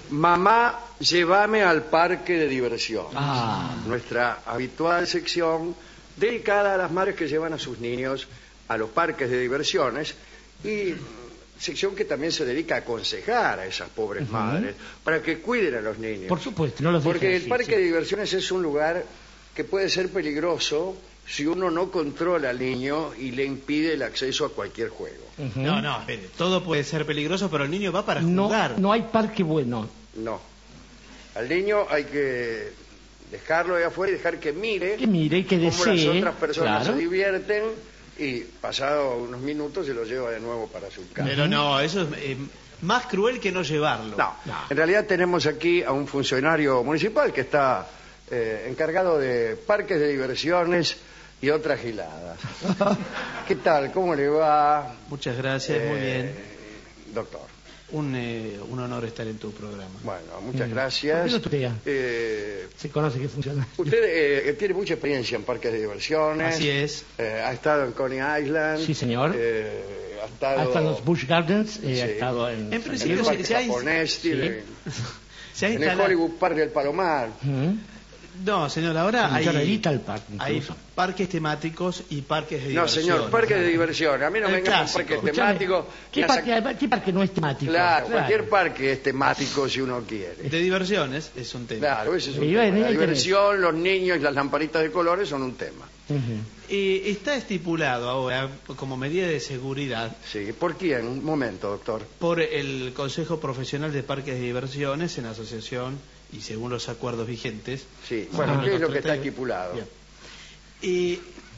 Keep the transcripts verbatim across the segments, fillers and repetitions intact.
Mamá, llévame al parque de diversión. Ah. Nuestra habitual sección dedicada a las madres que llevan a sus niños a los parques de diversiones y sección que también se dedica a aconsejar a esas pobres uh-huh. madres para que cuiden a los niños. Por supuesto, no los Porque deje el así, parque sí. de diversiones es un lugar que puede ser peligroso si uno no controla al niño y le impide el acceso a cualquier juego. Uh-huh. No, no, espere, todo puede ser peligroso, pero el niño va para no, jugar. No hay parque bueno. No. Al niño hay que dejarlo de afuera y dejar que mire, que mire y que cómo desee, las otras personas claro. se divierten y pasado unos minutos se lo lleva de nuevo para su casa. Pero no, eso es eh, más cruel que no llevarlo. No, no, en realidad tenemos aquí a un funcionario municipal que está eh, encargado de parques de diversiones y otras giladas. ¿Qué tal? ¿Cómo le va? Muchas gracias, eh, muy bien. Doctor. Un, eh, un honor estar en tu programa. Bueno, muchas mm. gracias. ¿Por qué no tutea? Eh, Se conoce que funciona. Usted eh, tiene mucha experiencia en parques de diversiones. Así es. Eh, ha estado en Coney Island. Sí, señor. Eh, ha estado, ha estado en los Busch Gardens. Eh, sí. Ha estado en, en, principio, en el parque se, se japonés, sí. en, se ha en instalado... el Hollywood Park del Palomar. ¿Mm? No, señor, ahora hay, el parque, hay parques temáticos y parques de no, diversión. No, señor, parques de diversión. A mí no el me vengan con parques temáticos. ¿Qué parque, ¿Qué parque no es temático? Claro, claro, cualquier parque es temático si uno quiere. De diversiones es un tema. Claro, ese es un y tema. bueno, La diversión, los niños y las lamparitas de colores son un tema. Uh-huh. Eh, está estipulado ahora como medida de seguridad. Sí, ¿por quién? Un momento, doctor. Por el Consejo Profesional de Parques de Diversiones en asociación y según los acuerdos vigentes. Sí, bueno, ah, ¿qué es lo que está estipulado? Y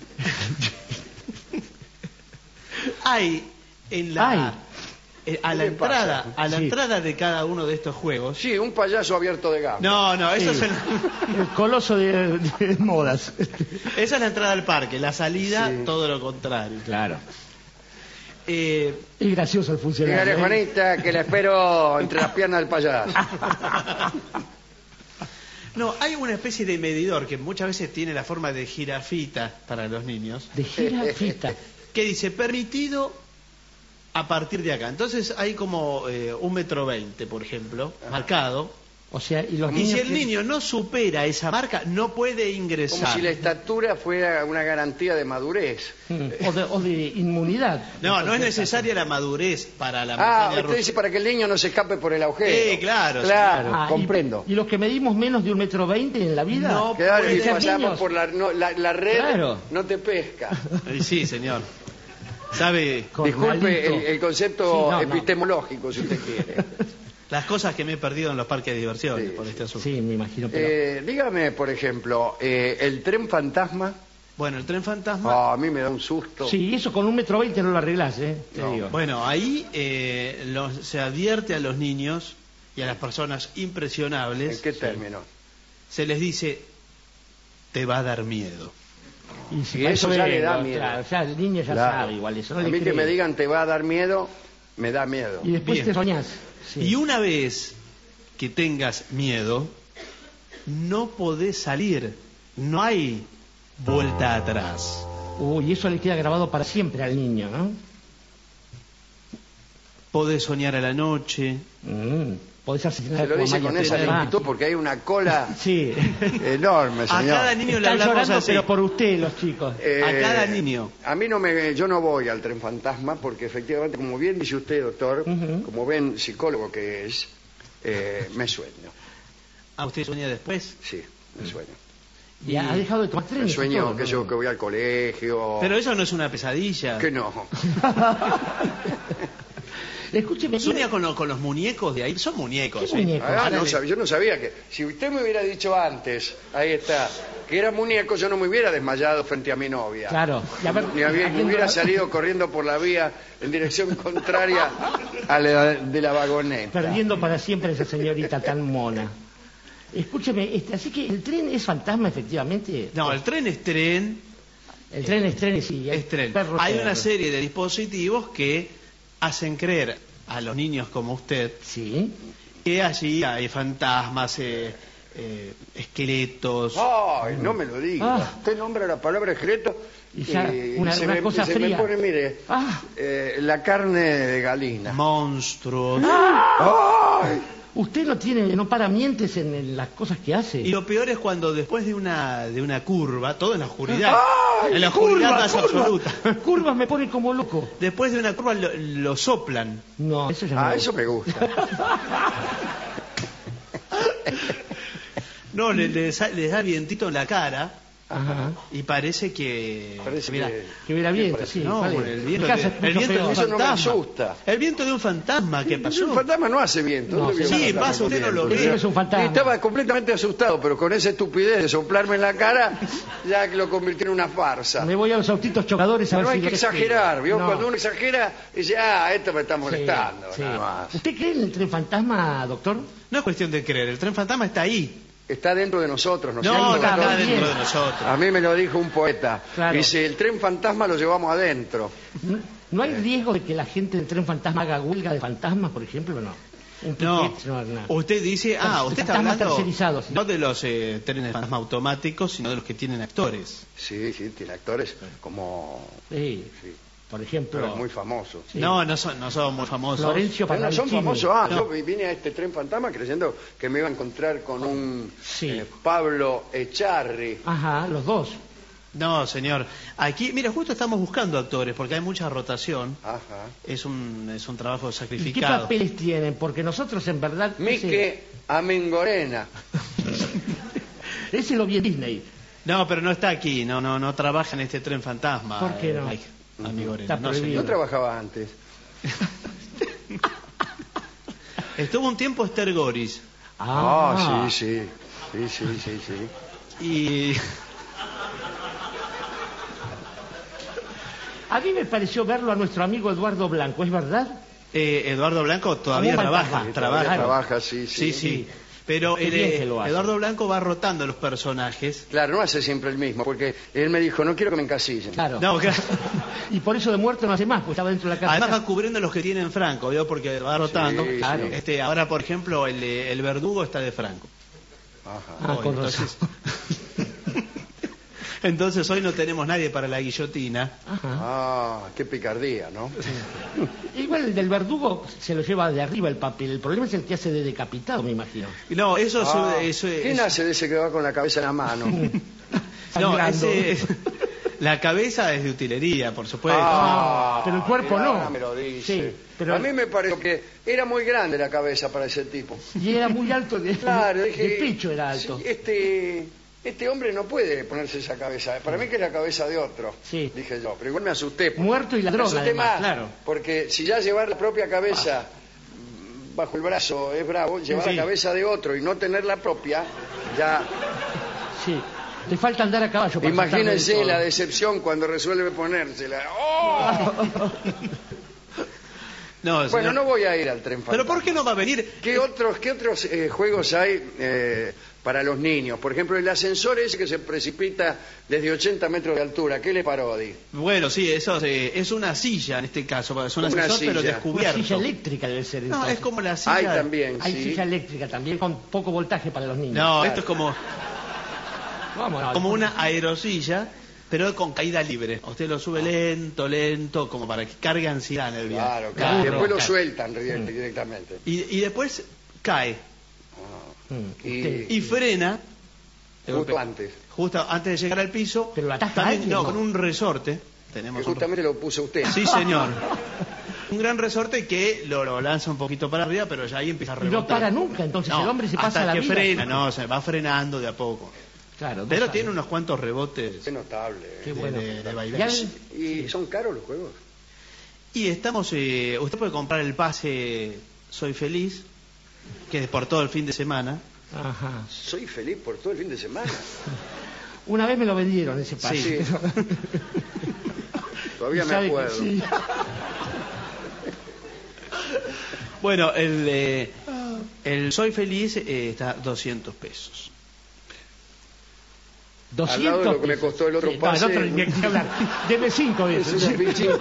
hay en la Ay. Eh, a la entrada pasa? a la sí. entrada de cada uno de estos juegos. Sí, un payaso abierto de gama. No, no, eso sí. es el... el coloso de, de modas. Esa es la entrada al parque, la salida Sí. todo lo contrario. Claro. Eh, Es gracioso el funcionario. Dígale, ¿eh? Juanita, que la espero entre las piernas del payaso. No, hay una especie de medidor que muchas veces tiene la forma de jirafita para los niños, De jirafita. que dice permitido a partir de acá. Entonces hay como eh, un metro veinte, por ejemplo, Ajá. marcado. O sea, y los Y niños si el que- niño no supera esa marca, no puede ingresar. Como si la estatura fuera una garantía de madurez. Mm, o, de, o de inmunidad. No, no es necesaria la madurez para la Ah, montaña usted rusa. dice para que el niño no se escape por el agujero. Sí, claro, Claro, Ah, y- comprendo. Y, los que medimos menos de un metro veinte en la vida. No Claro, y puede ser pasamos niños. por la, no, la, la red, Claro. no te pesca. Eh, Sí, señor. ¿Sabe Disculpe Cornalito. el, el concepto Sí, no, no. epistemológico, si usted quiere. las cosas que me he perdido en los parques de diversiones Sí, por este asunto? Sí, me imagino. Pero... Eh, dígame, por ejemplo, eh, el tren fantasma. Bueno, el tren fantasma. Oh, a mí me da un susto. Sí, eso con un metro veinte no lo arreglás, ¿eh? Te No. digo. Bueno, ahí eh, los- se advierte a los niños y a las personas impresionables. ¿En qué término? Se les dice, te va a dar miedo. Y si Y para eso ya le da vengo, miedo. Claro, ya el niño ya Claro. sabe igual eso. No a le mí que cree. me digan te va a dar miedo, me da miedo. Y después Bien. te soñás. Sí. Y una vez que tengas miedo, no podés salir. No hay vuelta atrás. Uy, eso le queda grabado para siempre al niño, ¿no? Podés soñar a la noche. Mm, podés asesinar Se lo a tu dice mamá y con a tu esa papá. lentitud porque hay una cola Sí. enorme, A señor. cada niño le Están hablamos llorando, así. pero por usted, los chicos. Eh, a cada niño. A mí no me, yo no voy al tren fantasma porque efectivamente, como bien dice usted, doctor, Ujú. como ven psicólogo que es, eh, me sueño. ¿A usted sueña después? Sí, me sueño. Y ha dejado de tomar Me trenes. y sueño todo, que ¿no? yo que voy al colegio. Pero eso no es una pesadilla. Que no. Escúcheme. ¿Sueña con, lo- con los muñecos de ahí? Son muñecos. ¿Qué ¿sí? muñecos? Ah, Ahora no le- sabía- yo no sabía que. Si usted me hubiera dicho antes, ahí está, que era muñeco, yo no me hubiera desmayado frente a mi novia. Claro. Y a ver, Ni había- ni habiendo- hubiera salido corriendo por la vía en dirección contraria a la de la vagoneta. Perdiendo para siempre a esa señorita tan mona. Escúcheme, este, así que el tren es fantasma, efectivamente. No, el tren es tren. El tren es tren, sí. Es tren. perro, Hay perro. una serie de dispositivos que hacen creer a los niños como usted Sí. que allí hay fantasmas, eh, eh, esqueletos. Ay, no me lo diga. Ah. Usted nombra la palabra esqueleto Y ya, una- se, una me, cosa se me fría. pone, mire, Ah. eh, la carne de galina. Monstruos. ¡Ay! Usted no tiene, no para mientes en, en las cosas que hace. Y lo peor es cuando después de una de una curva, todo en la oscuridad, ¡Ay, en la oscuridad curva, más curva! absoluta. Curvas me ponen como loco. Después de una curva lo, lo soplan. No, eso ya no. Ah, me eso gusta. me gusta. No, le, le sa- les da vientito en la cara Ajá. y parece que... Parece Mira, que... Que hubiera viento, parece? sí. no, ¿cuál es? el viento, En casa de, es el mucho viento de peor. un Eso no me fantasma. asusta. El viento de un fantasma, ¿qué pasó? Un fantasma no hace viento. No, ¿Dónde sí, vio un fantasma pasa, usted con no lo viento? ve. Eso es un fantasma. Y estaba completamente asustado, pero con esa estupidez de soplarme en la cara, ya que lo convirtió en una farsa. Me voy a los autitos chocadores a Pero ver no hay si que lo respiro. exagerar, ¿vio? No. Cuando uno exagera, dice, ah, esto me está Sí, molestando, sí. nada más. ¿Usted cree en el tren fantasma, doctor? No es cuestión de creer, el tren fantasma está ahí. Está dentro de nosotros, ¿no es No, cierto? no está claro, dentro bien. de nosotros. A mí me lo dijo un poeta. Claro. Dice, el tren fantasma lo llevamos adentro. ¿No, no hay riesgo de que la gente del tren fantasma haga huelga de fantasmas, por ejemplo, o no? Un No, piquete, no, no. usted dice, ah, usted está Fantasmas hablando tercerizados. no de los eh, trenes fantasma automáticos, sino de los que tienen actores. Sí, sí, tiene actores como... Sí, Sí, por ejemplo. pero es muy famoso. Sí. No, no son, no son muy famosos. Florencio Pero no son Parravicini. famosos. Ah, No. yo vine a este tren fantasma creyendo que me iba a encontrar con un Sí. eh, Pablo Echarri. Ajá, los dos. No, señor. Aquí, mira, justo estamos buscando actores porque hay mucha rotación. Ajá. Es un, es un trabajo ¿Y qué sacrificado. papeles tienen? Porque nosotros en verdad... Mique Amengorena. Ese, ese lo vi en Disney. No, pero no está aquí, no, no, no trabaja en este tren fantasma. ¿Por qué no? Ay, amigo Está Arena, no, prohibido. Yo señor. trabajaba antes. Estuvo un tiempo Esther Goris Ah, sí, sí. Sí, sí, sí, sí. y A mí me pareció verlo a nuestro amigo Eduardo Blanco, ¿es verdad? eh, Eduardo Blanco todavía Como un trabaja, fantasma. trabaja. Todavía trabaja, sí, Sí, sí. sí. Pero Qué el, bien eh, que lo hace. Eduardo Blanco va rotando los personajes. Claro, no hace siempre el mismo, porque él me dijo, no quiero que me encasillen. Claro. No, claro. Y por eso de muerto no hace más, pues estaba dentro de la casa. Además va cubriendo los que tienen Franco, ¿vio? Porque va rotando. Sí, Claro. sí. Este, ahora, por ejemplo, el, eh, el verdugo está de Franco. Ajá. Ah, Hoy, con entonces, entonces hoy no tenemos nadie para la guillotina. Ajá. Ah, qué picardía, ¿no? Igual el del verdugo se lo lleva de arriba el papel. El problema es el que hace de decapitado, me imagino. No, eso es... Ah, eso es- ¿Quién hace de ese que va con la cabeza en la mano? No, Sangrando. ese es- la cabeza es de utilería, por supuesto. Ah, pero el cuerpo mira, no. ahora me lo dice. Sí, pero- A mí me pareció que era muy grande la cabeza para ese tipo. Y era muy alto, de, Claro, dije, de pecho era alto. sí, este, este hombre no puede ponerse esa cabeza. Para mí que es la cabeza de otro. Sí. Dije yo, pero igual me asusté. porque- Muerto y ladrón, Me asusté además, más, claro. porque si ya llevar la propia cabeza bajo el brazo es bravo, llevar Sí. la cabeza de otro y no tener la propia, ya... Sí. Le falta andar a caballo para Imagínense saltarme la todo. decepción cuando resuelve ponérsela. ¡Oh! No, Bueno, señor. no voy a ir al tren Pero fantasma. ¿por qué no va a venir? ¿Qué otros, qué otros eh, juegos hay eh, para los niños? Por ejemplo, el ascensor ese que se precipita desde ochenta metros de altura. ¿Qué le parodi? Bueno, sí, eso eh, es una silla en este caso, es un Una ascensor pero silla. Una descubierto. silla eléctrica debe ser. No, entonces. es como la silla. Hay también, Hay sí. silla eléctrica también con poco voltaje para los niños. No, esto es como, Vamos, no, como una aerosilla, pero con caída libre. Usted lo sube lento, lento, como para que cargue ansiedad en el viaje. Claro, claro. Claro, Y después lo claro. sueltan direct- directamente. Y, y después cae Mm, Y- usted- y frena. Justo antes. Justo antes de llegar al piso. Pero lo ataja también, alguien, no, ¿no? con un resorte. Tenemos Que un- justamente lo puso usted. Sí, señor. Un gran resorte que lo, lo lanza un poquito para arriba, pero ya ahí empieza a Y rebotar. no para nunca, entonces No, el hombre se pasa hasta la que vida. frena, no, se va frenando de a poco. Claro, Pero dos tiene años. unos cuantos rebotes. Qué notable. Qué eh. bueno. de- de vaivén. Ya ven- ¿Y son caros los juegos? Y estamos, eh, usted puede comprar el pase Soy Feliz, que es por todo el fin de semana. Ajá. Soy feliz por todo el fin de semana. Una vez me lo vendieron ese pase. Sí. Todavía Y me sabe que acuerdo. sí. Bueno, el, eh, el Soy Feliz eh, está a doscientos pesos. Al lado de lo que me costó el otro Sí, pase. No, el otro ni que hablar. Deme cinco Es veces. una pichincha.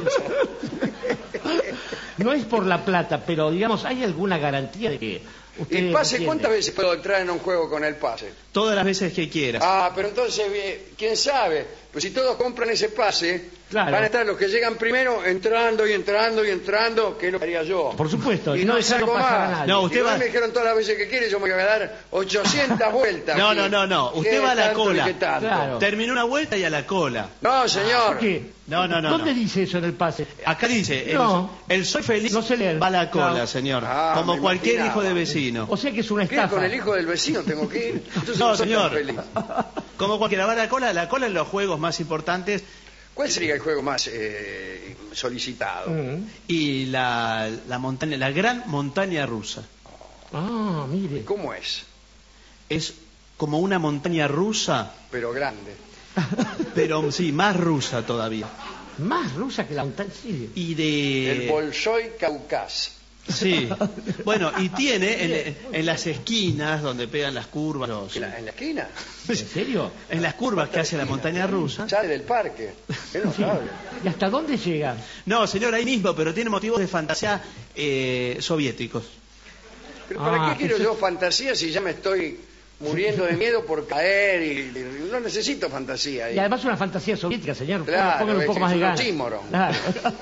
No es por la plata, pero digamos, ¿hay alguna garantía de que usted ¿El pase entiende? cuántas veces puedo entrar en un juego con el pase? Todas las veces que quieras. Ah, pero entonces, eh, quién sabe, pues si todos compran ese pase, Claro. van a estar los que llegan primero entrando y entrando y entrando, que es lo que haría yo. Por supuesto, y y no no dejarlo salgo pasar a más. nadie. No, Y usted igual va- me dijeron todas las veces que quiere, yo me voy a dar ochocientas vueltas. No, aquí. no, no, no. Usted ¿Qué va a la tanto y cola. qué tanto? Claro. Terminó una vuelta y a la cola. No, señor. ¿Por qué? No, no, no, ¿Dónde no. dice eso en el pase? Acá dice, el, No. el soy feliz No sé leer. va a la cola, Claro. señor. Ah, Como me cualquier imaginaba. hijo de vecino. O sea que es una ¿Qué? estafa. Con el hijo del vecino tengo que ir. Entonces No, soy tan señor. feliz. Como cualquiera va a la cola, la cola en los juegos más importantes ¿Cuál sería el juego más eh, solicitado? Mm. y la, la montaña, la gran montaña rusa. Ah, mire. ¿Cómo es? Es como una montaña rusa, Pero grande. pero sí, más rusa todavía. Más rusa que la montaña. Sí. Y de... El Bolshoi Caucás. Sí. Bueno, y tiene en, en las esquinas donde pegan las curvas, los- ¿En la, en la esquina? ¿En serio? en las curvas que hace la montaña rusa. Sale del parque. Qué Sí. notable. ¿Y hasta dónde llega? No, señor, ahí mismo, pero tiene motivos de fantasía eh, soviéticos. Pero ¿para Ah, qué quiero eso- yo fantasía si ya me estoy muriendo de miedo por caer y, y no necesito fantasía ahí? Y además una fantasía soviética, señor. Claro, Póngale un es poco que más es de un ganas. oxímoron. Claro.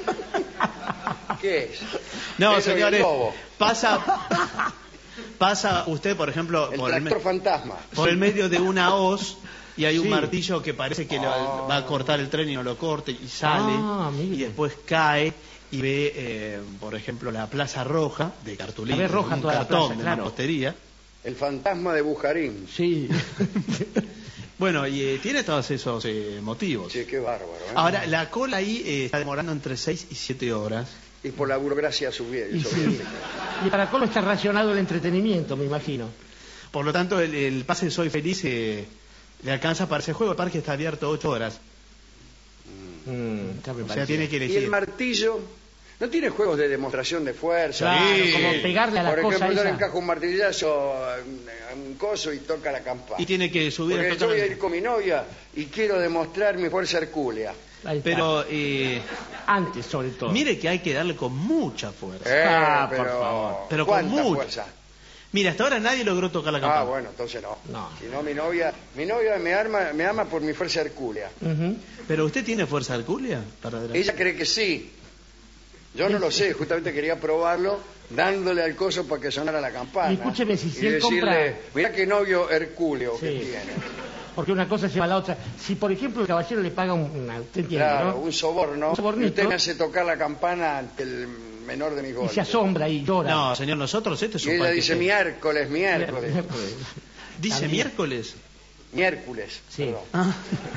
¿Qué es? No, Pedro y el señores, Lobo. pasa, pasa usted, por ejemplo, El por el, me- tractor fantasma. por el medio de una hoz y hay un Sí. martillo que parece que lo- Ah. va a cortar el tren y no lo corte y sale Ah, mire. y después cae y ve, eh, por ejemplo, la Plaza Roja de cartulina, La ve roja un toda la cartón plaza, de claro. mampostería. El fantasma de Bujarín. Sí. Bueno, y eh, tiene todos esos eh, motivos. Sí, qué bárbaro. ¿eh? Ahora, la cola ahí eh, está demorando entre seis y siete horas. Y por la burocracia sovié- Y, sí. soviética. Y para cómo está racionado el entretenimiento, me imagino. Por lo tanto, el, el pase Soy Feliz eh, le alcanza para ese juego. El parque está abierto ocho horas. Mm, ya me O sea, parecía. tiene que ¿Y el elegir. martillo? ¿No tiene juegos de demostración de fuerza? Claro, Sí. como pegarle a la Por cosa ejemplo, yo le esa. encajo un martillazo a un- a un coso y toca la campana. Y tiene que subir Porque a yo tocar voy a el- ir con mi novia y quiero demostrar mi fuerza hercúlea. Ahí está. Pero eh, Antes, sobre todo. mire que hay que darle con mucha fuerza. Eh, Ah, por pero, favor. Pero con ¿cuánta mucha. fuerza? Mira, hasta ahora nadie logró tocar la campana. Ah, bueno, entonces no. No. Si no, mi novia, mi novia me, arma, me ama por mi fuerza hercúlea. Ujú. ¿Pero usted tiene fuerza hercúlea? Para adelante? Ella cree que sí. Yo no lo sé, justamente quería probarlo dándole al coso para que sonara la campana. Y escúcheme, si- si y él decirle, compra- mirá qué novio hercúleo que Sí. tiene. Porque una cosa lleva a la otra. Si, por ejemplo, el caballero le paga un, una, usted entiende, Claro, ¿no? un soborno. Un Y sobornito. usted me hace tocar la campana ante el menor de mis Y golpes. se asombra y llora. No, señor, nosotros este es Y un ella parque dice serio. miércoles, miércoles. ¿Dice También. miércoles? Miércoles. Sí. perdón. Ah.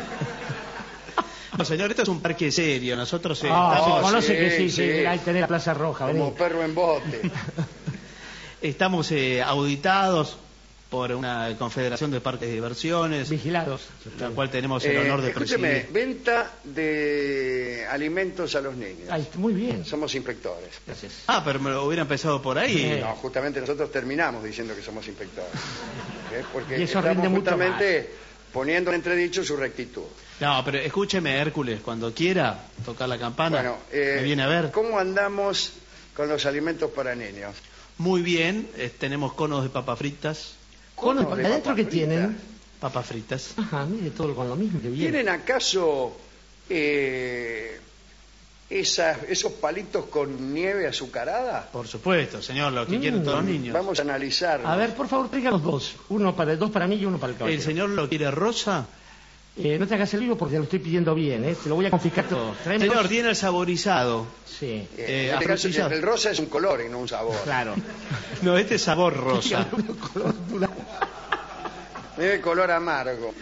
No, señor, esto es un parque serio. Nosotros eh, Ah, estamos, se conoce sí, que sí, sí, sí. hay que tener la Plaza Roja. Como vení. perro en bote. estamos eh, auditados por una confederación de parques de diversiones, Vigilados. la cual tenemos el Eh, honor de escúcheme, presidir. venta de alimentos a los niños. Ay, muy bien. Somos inspectores. Gracias. Ah, pero me lo hubiera empezado por ahí. Eh. No, justamente nosotros terminamos diciendo que somos inspectores. ¿Eh? Porque Y eso estamos rinde mucho justamente poniendo en entredicho su rectitud. No, pero escúcheme, Hércules, cuando quiera tocar la campana, Bueno, eh, me viene a ver. ¿cómo andamos con los alimentos para niños? Muy bien, eh, tenemos conos de papas fritas, Conos, ¿Conos de ¿adentro papa qué frita? tienen? papas fritas. Ajá, mire todo con lo mismo que bien. ¿Tienen acaso eh, esas, esos palitos con nieve azucarada? Por supuesto, señor, lo que Mm. quieren todos los niños. Vamos a analizar. A ver, por favor, tráiganos dos. Uno para dos para mí y uno para el caballero. ¿El señor lo quiere rosa? Eh, no te hagas el vivo porque lo estoy pidiendo bien, ¿eh? Te lo voy a confiscar todo. Tráeme Señor, dos. tiene el saborizado. Sí. Eh, eh, en este caso, afrutillado. el rosa es un color y no un sabor. Claro. No, este es sabor rosa. Es de color amargo.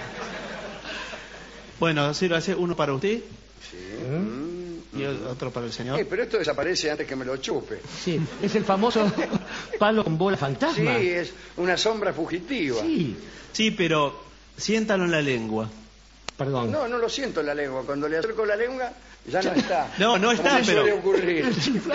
Bueno, sí lo hace uno para usted Sí. ¿Mm? y otro para el Eh, señor. pero esto desaparece antes que me lo chupe. Sí, es el famoso palo con bola Sí, fantasma. es una sombra fugitiva. Sí. Sí, pero siéntalo en la lengua. Perdón. No, no lo siento en la lengua. Cuando le acerco la lengua, ya no está. No, no está, Como pero- suele ocurrir.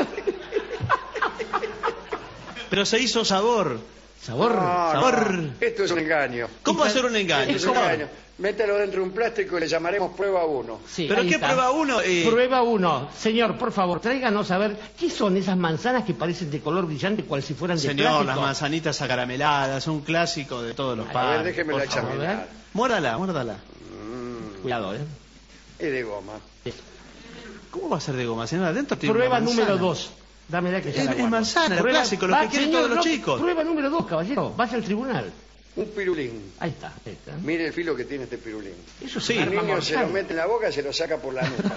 Pero se hizo sabor. Sabor. No, no, sabor. esto es un engaño. ¿Cómo hacer un engaño? Esto es un ¿Cómo? engaño. Mételo dentro de un plástico y le llamaremos prueba uno. Sí, ¿Pero ahí qué está. prueba uno? Eh, Prueba uno. Señor, por favor, tráiganos a ver qué son esas manzanas que parecen de color brillante, cual si fueran de Señor, plástico. las manzanitas acarameladas, un clásico de todos los A ver, padres. déjeme la por favor. a examinar. ver. Muérdala, muérdala. Mm. cuidado, ¿eh? Es de goma. ¿Cómo va a ser de goma, señora? Adentro tiene Prueba una manzana. número dos. Dámela que ya Es, la es guardo. manzana, el Prueba- clásico, lo va, que quieren señor, todos los no, chicos. Prueba número dos, caballero. Vaya al tribunal. Un pirulín. Ahí está. Ahí está. Mire el filo que tiene este pirulín. Eso es Sí. un El arma niño se lo mortal. mete en la boca y se lo saca por la nuca.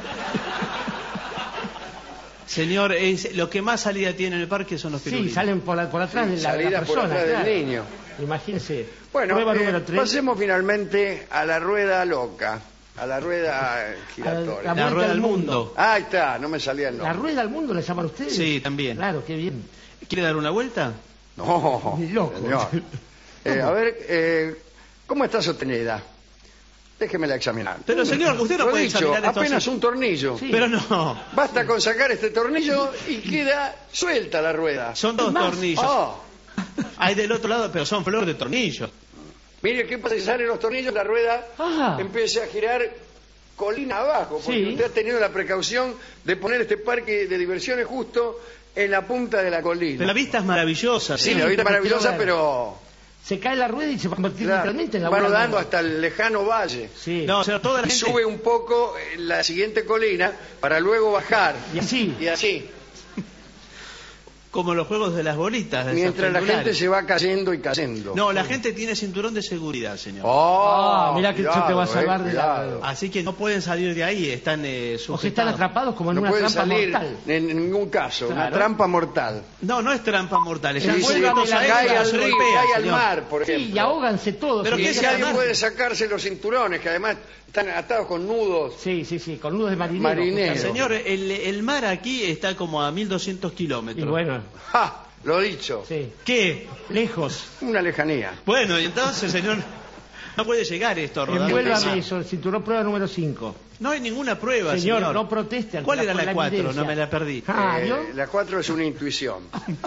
Señor, es, lo que más salida tiene en el parque son los pirulines. Sí, salen por, la- por atrás Sí, de la, salida la por persona. atrás del claro. niño. Imagínese. Bueno, Prueba eh, número tres. pasemos finalmente a la rueda loca, a la rueda eh, giratoria. La La rueda del del mundo. mundo. Ah, ahí está, no me salía el ¿La nombre. rueda al mundo le llaman ustedes? Sí, también. Claro, qué bien. ¿Quiere dar una vuelta? No, Ni loco. señor. Eh, a ver, eh, ¿cómo está sostenida? Déjemela examinar. Pero, señor, usted no Lo puede dicho, examinar esto apenas así. un tornillo. Sí. Pero no. Basta con sacar este tornillo y queda suelta la rueda. Son dos Más. tornillos. Oh, Hay del otro lado, pero son flor de tornillo. mire qué pasa si salen los tornillos, la rueda Ah. empieza a girar colina abajo, porque Sí. usted ha tenido la precaución de poner este parque de diversiones justo en la punta de la colina. Pero la vista es maravillosa. Sí, señor. la vista es pero maravillosa, quiero ver. pero Se cae la rueda y se va a convertir claro, literalmente en la va bola rodando de- hasta el lejano valle. Sí. No, señor, toda la Y gente... sube un poco en la siguiente colina para luego bajar. Y así. Y así. Como los juegos de las bolitas. de esas Mientras la pendulares. gente se va cayendo y cayendo. No, la gente tiene cinturón de seguridad, señor. Oh, Ah, mirá que eso te va a salvar eh, de la- cuidado. Así que no pueden salir de ahí, están eh, O se están sujetados. atrapados como en No una puede trampa salir mortal. en ningún caso. Una Claro. trampa mortal. No, no es trampa mortal. Sí, Están sí, sueltos la- ahí, cae pero al se río, golpean, cae al señor. mar, por ejemplo. Sí, y ahóganse todos. Pero Sí, ¿qué Y se si alguien además- puede sacarse los cinturones, que además están atados con nudos. Sí, sí, sí, con nudos de marinero. Marinero. justamente. Señor, el, el mar aquí está como a mil doscientos kilómetros. Y bueno, ¡Ja! Lo dicho. sí. ¿Qué? Lejos. Una lejanía. Bueno, y entonces, señor, no puede llegar esto rodando. Envuélvame eso, el cinturón prueba número cinco. No hay ninguna prueba, Señor, señor. no proteste ante ¿Cuál la- era por la la cuatro? evidencia. No me la perdí. Ah, Eh, ¿yo? la cuatro es una intuición.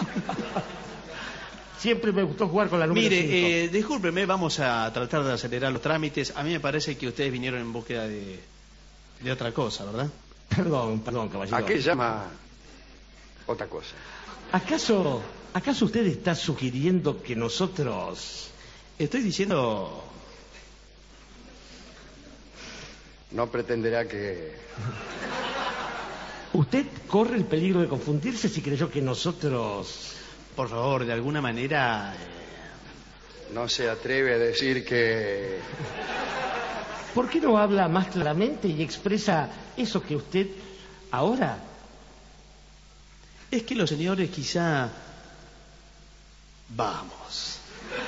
Siempre me gustó jugar con la número cinco. Mire, eh, discúlpeme, vamos a tratar de acelerar los trámites. A mí me parece que ustedes vinieron en búsqueda de, de otra cosa, ¿verdad? Perdón, perdón, caballero. ¿A qué llama otra cosa? ¿Acaso, ¿Acaso usted está sugiriendo que nosotros... Estoy diciendo... No pretenderá que... Usted corre el peligro de confundirse si creyó que nosotros... Por favor, de alguna manera... eh, No se atreve a decir que... ¿Por qué no habla más claramente y expresa eso que usted ahora... Es que los señores quizá... Vamos.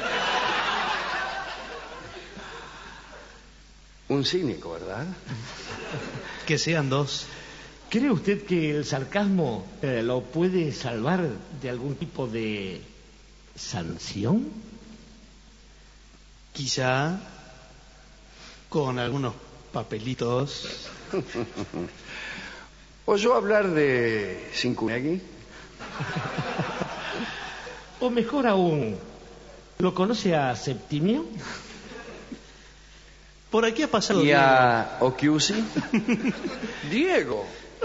Un cínico, ¿verdad? Que sean dos. ¿Cree usted que el sarcasmo eh, lo puede salvar de algún tipo de sanción? Quizá con algunos papelitos. ¿Oyó hablar de Cincuegui? O mejor aún, ¿lo conoce a Septimio? Por aquí ha pasado ¿Y Diego. a Occhiusi? Diego.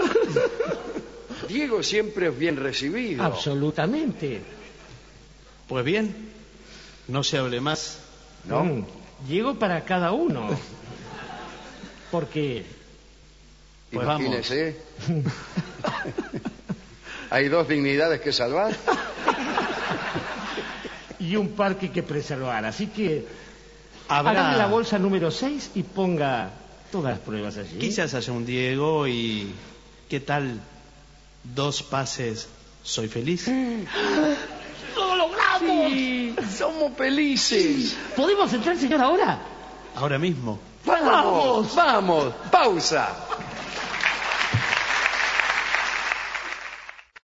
Diego siempre es bien recibido. Absolutamente. Pues bien, no se hable más. ¿No? Mm, Llego para cada uno. Porque Pues Imagínese. Hay dos dignidades que salvar. y un parque que preservar. Así que Habrá... agarre la bolsa número seis y ponga todas las pruebas allí. Quizás hace un Diego y... ¿Qué tal? Dos pases, soy feliz. ¡Lo logramos! Sí, somos felices. ¿Podemos entrar, señor, ahora? Ahora mismo. Vamos, vamos. Pausa.